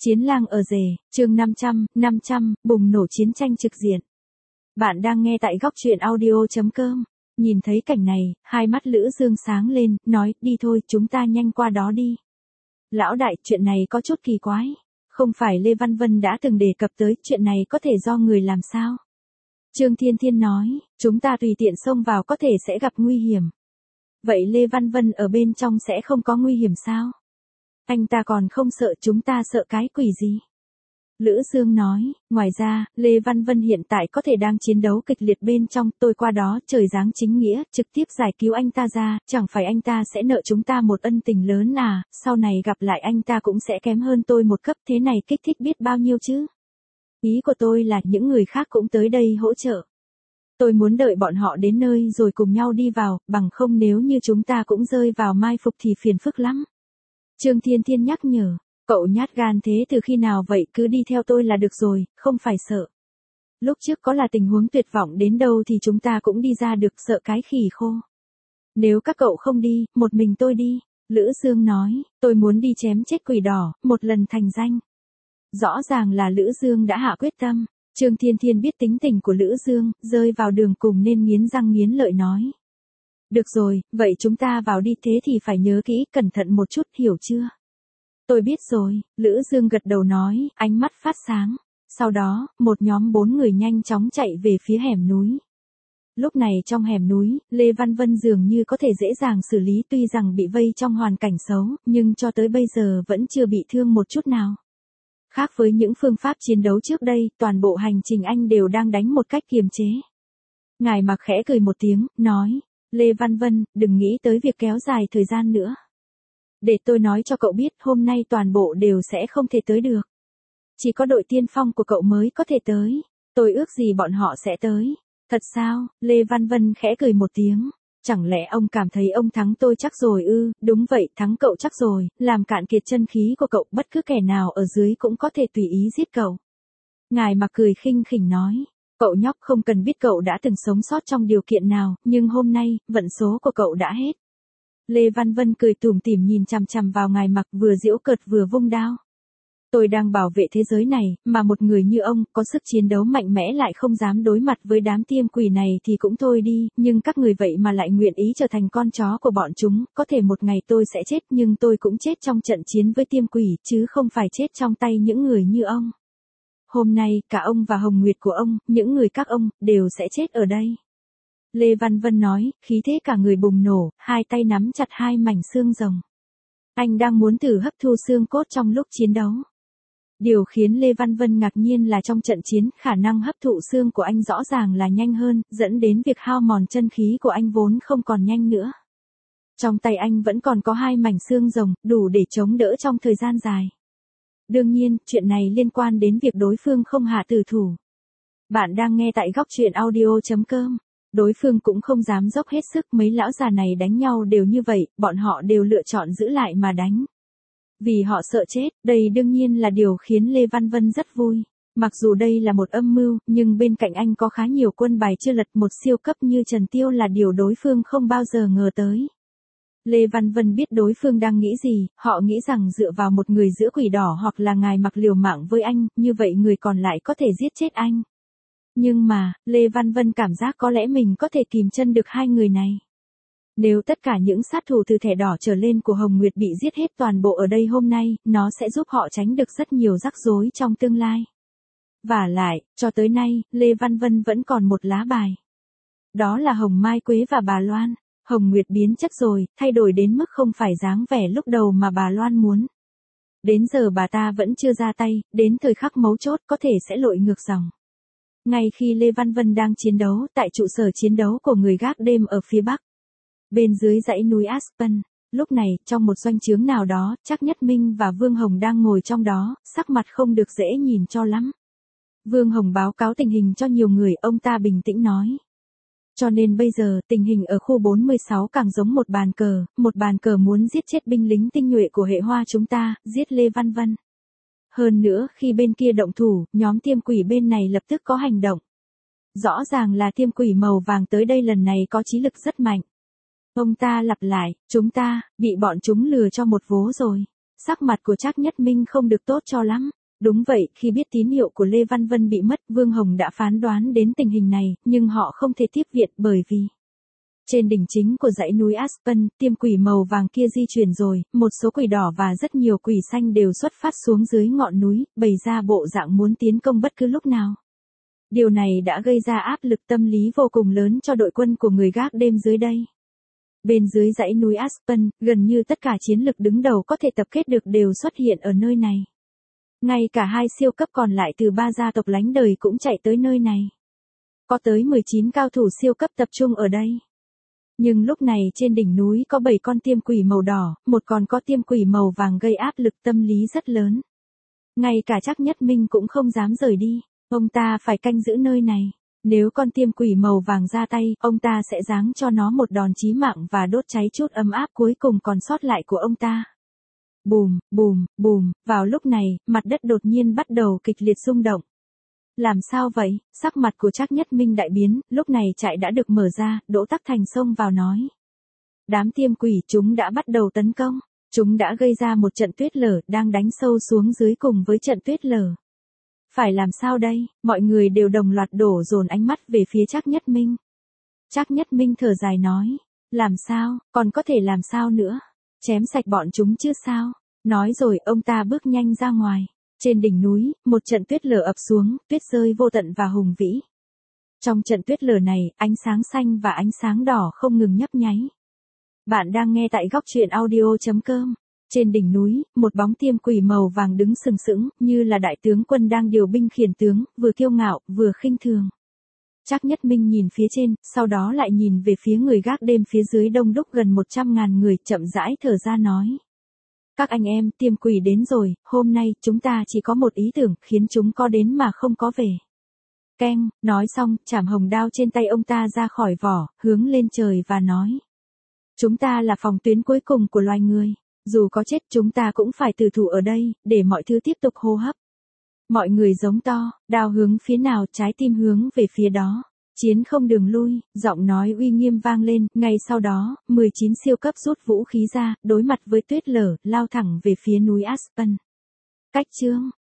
Chiến lang ở rể, chương 500, bùng nổ chiến tranh trực diện. Bạn đang nghe tại góc truyện audio.com. Nhìn thấy cảnh này, hai mắt Lữ Dương sáng lên, nói, đi thôi, chúng ta nhanh qua đó đi. Lão đại, chuyện này có chút kỳ quái. Không phải Lê Văn Vân đã từng đề cập tới, chuyện này có thể do người làm sao? Trương Thiên Thiên nói, chúng ta tùy tiện xông vào có thể sẽ gặp nguy hiểm. Vậy Lê Văn Vân ở bên trong sẽ không có nguy hiểm sao? Anh ta còn không sợ, chúng ta sợ cái quỷ gì? Lữ Dương nói, ngoài ra, Lê Văn Vân hiện tại có thể đang chiến đấu kịch liệt bên trong, tôi qua đó trời giáng chính nghĩa, trực tiếp giải cứu anh ta ra, chẳng phải anh ta sẽ nợ chúng ta một ân tình lớn à, sau này gặp lại anh ta cũng sẽ kém hơn tôi một cấp, thế này kích thích biết bao nhiêu chứ? Ý của tôi là những người khác cũng tới đây hỗ trợ. Tôi muốn đợi bọn họ đến nơi rồi cùng nhau đi vào, bằng không nếu như chúng ta cũng rơi vào mai phục thì phiền phức lắm. Trương Thiên Thiên nhắc nhở, cậu nhát gan thế từ khi nào vậy, cứ đi theo tôi là được rồi, không phải sợ. Lúc trước có là tình huống tuyệt vọng đến đâu thì chúng ta cũng đi ra được, sợ cái khỉ khô. Nếu các cậu không đi, một mình tôi đi, Lữ Dương nói, tôi muốn đi chém chết quỷ đỏ, một lần thành danh. Rõ ràng là Lữ Dương đã hạ quyết tâm, Trương Thiên Thiên biết tính tình của Lữ Dương, rơi vào đường cùng nên nghiến răng nghiến lợi nói. Được rồi, vậy chúng ta vào đi, thế thì phải nhớ kỹ, cẩn thận một chút, hiểu chưa? Tôi biết rồi, Lữ Dương gật đầu nói, ánh mắt phát sáng. Sau đó, một nhóm 4 người nhanh chóng chạy về phía hẻm núi. Lúc này trong hẻm núi, Lê Văn Vân dường như có thể dễ dàng xử lý, tuy rằng bị vây trong hoàn cảnh xấu, nhưng cho tới bây giờ vẫn chưa bị thương một chút nào. Khác với những phương pháp chiến đấu trước đây, toàn bộ hành trình anh đều đang đánh một cách kiềm chế. Ngài Mặc khẽ cười một tiếng, nói, Lê Văn Vân, đừng nghĩ tới việc kéo dài thời gian nữa. Để tôi nói cho cậu biết, hôm nay toàn bộ đều sẽ không thể tới được. Chỉ có đội tiên phong của cậu mới có thể tới. Tôi ước gì bọn họ sẽ tới. Thật sao? Lê Văn Vân khẽ cười một tiếng. Chẳng lẽ ông cảm thấy ông thắng tôi chắc rồi ư? Đúng vậy, thắng cậu chắc rồi, làm cạn kiệt chân khí của cậu, bất cứ kẻ nào ở dưới cũng có thể tùy ý giết cậu. Ngài Mặc cười khinh khỉnh nói. Cậu nhóc không cần biết cậu đã từng sống sót trong điều kiện nào, nhưng hôm nay, vận số của cậu đã hết. Lê Văn Vân cười tủm tỉm nhìn chằm chằm vào Ngài Mặc, vừa giễu cợt vừa vung đao. Tôi đang bảo vệ thế giới này, mà một người như ông, có sức chiến đấu mạnh mẽ lại không dám đối mặt với đám tiêm quỷ này thì cũng thôi đi, nhưng các người vậy mà lại nguyện ý trở thành con chó của bọn chúng, có thể một ngày tôi sẽ chết nhưng tôi cũng chết trong trận chiến với tiêm quỷ, chứ không phải chết trong tay những người như ông. Hôm nay, cả ông và Hồng Nguyệt của ông, những người các ông, đều sẽ chết ở đây. Lê Văn Vân nói, khí thế cả người bùng nổ, hai tay nắm chặt hai mảnh xương rồng. Anh đang muốn thử hấp thu xương cốt trong lúc chiến đấu. Điều khiến Lê Văn Vân ngạc nhiên là trong trận chiến, khả năng hấp thụ xương của anh rõ ràng là nhanh hơn, dẫn đến việc hao mòn chân khí của anh vốn không còn nhanh nữa. Trong tay anh vẫn còn có hai mảnh xương rồng, đủ để chống đỡ trong thời gian dài. Đương nhiên, chuyện này liên quan đến việc đối phương không hạ tử thủ. Bạn đang nghe tại góc truyện audio.com. Đối phương cũng không dám dốc hết sức, mấy lão già này đánh nhau đều như vậy, bọn họ đều lựa chọn giữ lại mà đánh. Vì họ sợ chết, đây đương nhiên là điều khiến Lê Văn Vân rất vui. Mặc dù đây là một âm mưu, nhưng bên cạnh anh có khá nhiều quân bài chưa lật, một siêu cấp như Trần Tiêu là điều đối phương không bao giờ ngờ tới. Lê Văn Vân biết đối phương đang nghĩ gì, họ nghĩ rằng dựa vào một người giữa quỷ đỏ hoặc là Ngài Mặc liều mạng với anh, như vậy người còn lại có thể giết chết anh. Nhưng mà, Lê Văn Vân cảm giác có lẽ mình có thể kìm chân được hai người này. Nếu tất cả những sát thủ từ thẻ đỏ trở lên của Hồng Nguyệt bị giết hết toàn bộ ở đây hôm nay, nó sẽ giúp họ tránh được rất nhiều rắc rối trong tương lai. Vả lại, cho tới nay, Lê Văn Vân vẫn còn một lá bài. Đó là Hồng Mai Quế và bà Loan. Hồng Nguyệt biến chất rồi, thay đổi đến mức không phải dáng vẻ lúc đầu mà bà Loan muốn. Đến giờ bà ta vẫn chưa ra tay, đến thời khắc mấu chốt có thể sẽ lội ngược dòng. Ngay khi Lê Văn Vân đang chiến đấu tại trụ sở chiến đấu của người gác đêm ở phía bắc, bên dưới dãy núi Aspen, lúc này, trong một doanh trướng nào đó, Trác Nhất Minh và Vương Hồng đang ngồi trong đó, sắc mặt không được dễ nhìn cho lắm. Vương Hồng báo cáo tình hình cho nhiều người, ông ta bình tĩnh nói. Cho nên bây giờ, tình hình ở khu 46 càng giống một bàn cờ muốn giết chết binh lính tinh nhuệ của hệ Hoa chúng ta, giết Lê Văn Vân. Hơn nữa, khi bên kia động thủ, nhóm tiêm quỷ bên này lập tức có hành động. Rõ ràng là tiêm quỷ màu vàng tới đây lần này có chí lực rất mạnh. Ông ta lặp lại, chúng ta, bị bọn chúng lừa cho một vố rồi. sắc mặt của Trác Nhất Minh không được tốt cho lắm. Đúng vậy, khi biết tín hiệu của Lê Văn Vân bị mất, Vương Hồng đã phán đoán đến tình hình này, nhưng họ không thể tiếp viện bởi vì trên đỉnh chính của dãy núi Aspen, tiêm quỷ màu vàng kia di chuyển rồi, một số quỷ đỏ và rất nhiều quỷ xanh đều xuất phát xuống dưới ngọn núi, bày ra bộ dạng muốn tiến công bất cứ lúc nào. Điều này đã gây ra áp lực tâm lý vô cùng lớn cho đội quân của người gác đêm dưới đây. Bên dưới dãy núi Aspen, gần như tất cả chiến lực đứng đầu có thể tập kết được đều xuất hiện ở nơi này. Ngay cả 2 siêu cấp còn lại từ 3 gia tộc lánh đời cũng chạy tới nơi này. Có tới 19 cao thủ siêu cấp tập trung ở đây. Nhưng lúc này trên đỉnh núi có 7 con tiêm quỷ màu đỏ, một còn có tiêm quỷ màu vàng gây áp lực tâm lý rất lớn. Ngay cả Trác Nhất Minh cũng không dám rời đi, ông ta phải canh giữ nơi này. Nếu con tiêm quỷ màu vàng ra tay, ông ta sẽ giáng cho nó một đòn chí mạng và đốt cháy chút ấm áp cuối cùng còn sót lại của ông ta. Bùm, bùm, bùm, vào lúc này, mặt đất đột nhiên bắt đầu kịch liệt rung động. Làm sao vậy? Sắc mặt của Trác Nhất Minh đại biến, lúc này trại đã được mở ra, Đỗ Tắc Thành xông vào nói. Đám tiêm quỷ chúng đã bắt đầu tấn công, chúng đã gây ra một trận tuyết lở, đang đánh sâu xuống dưới cùng với trận tuyết lở. Phải làm sao đây? Mọi người đều đồng loạt đổ dồn ánh mắt về phía Trác Nhất Minh. Trác Nhất Minh thở dài nói, làm sao, còn có thể làm sao nữa? Chém sạch bọn chúng chứ sao? Nói rồi ông ta bước nhanh ra ngoài. Trên đỉnh núi, một trận tuyết lở ập xuống, tuyết rơi vô tận và hùng vĩ. Trong trận tuyết lở này, ánh sáng xanh và ánh sáng đỏ không ngừng nhấp nháy. Bạn đang nghe tại góc truyện audio.com. Trên đỉnh núi, một bóng tiêm quỷ màu vàng đứng sừng sững, như là đại tướng quân đang điều binh khiển tướng, vừa kiêu ngạo, vừa khinh thường. Trác Nhất Minh nhìn phía trên, sau đó lại nhìn về phía người gác đêm phía dưới đông đúc gần 100.000 người, chậm rãi thở ra nói. Các anh em, tiêm quỷ đến rồi, hôm nay chúng ta chỉ có một ý tưởng, khiến chúng có đến mà không có về. Keng, nói xong, chảm hồng đao trên tay ông ta ra khỏi vỏ, hướng lên trời và nói. Chúng ta là phòng tuyến cuối cùng của loài người. Dù có chết chúng ta cũng phải tử thủ ở đây, để mọi thứ tiếp tục hô hấp. Mọi người giống to, đao hướng phía nào trái tim hướng về phía đó. Chiến không đường lui, giọng nói uy nghiêm vang lên, ngay sau đó, 19 siêu cấp rút vũ khí ra, đối mặt với tuyết lở, lao thẳng về phía núi Aspen. Cách chương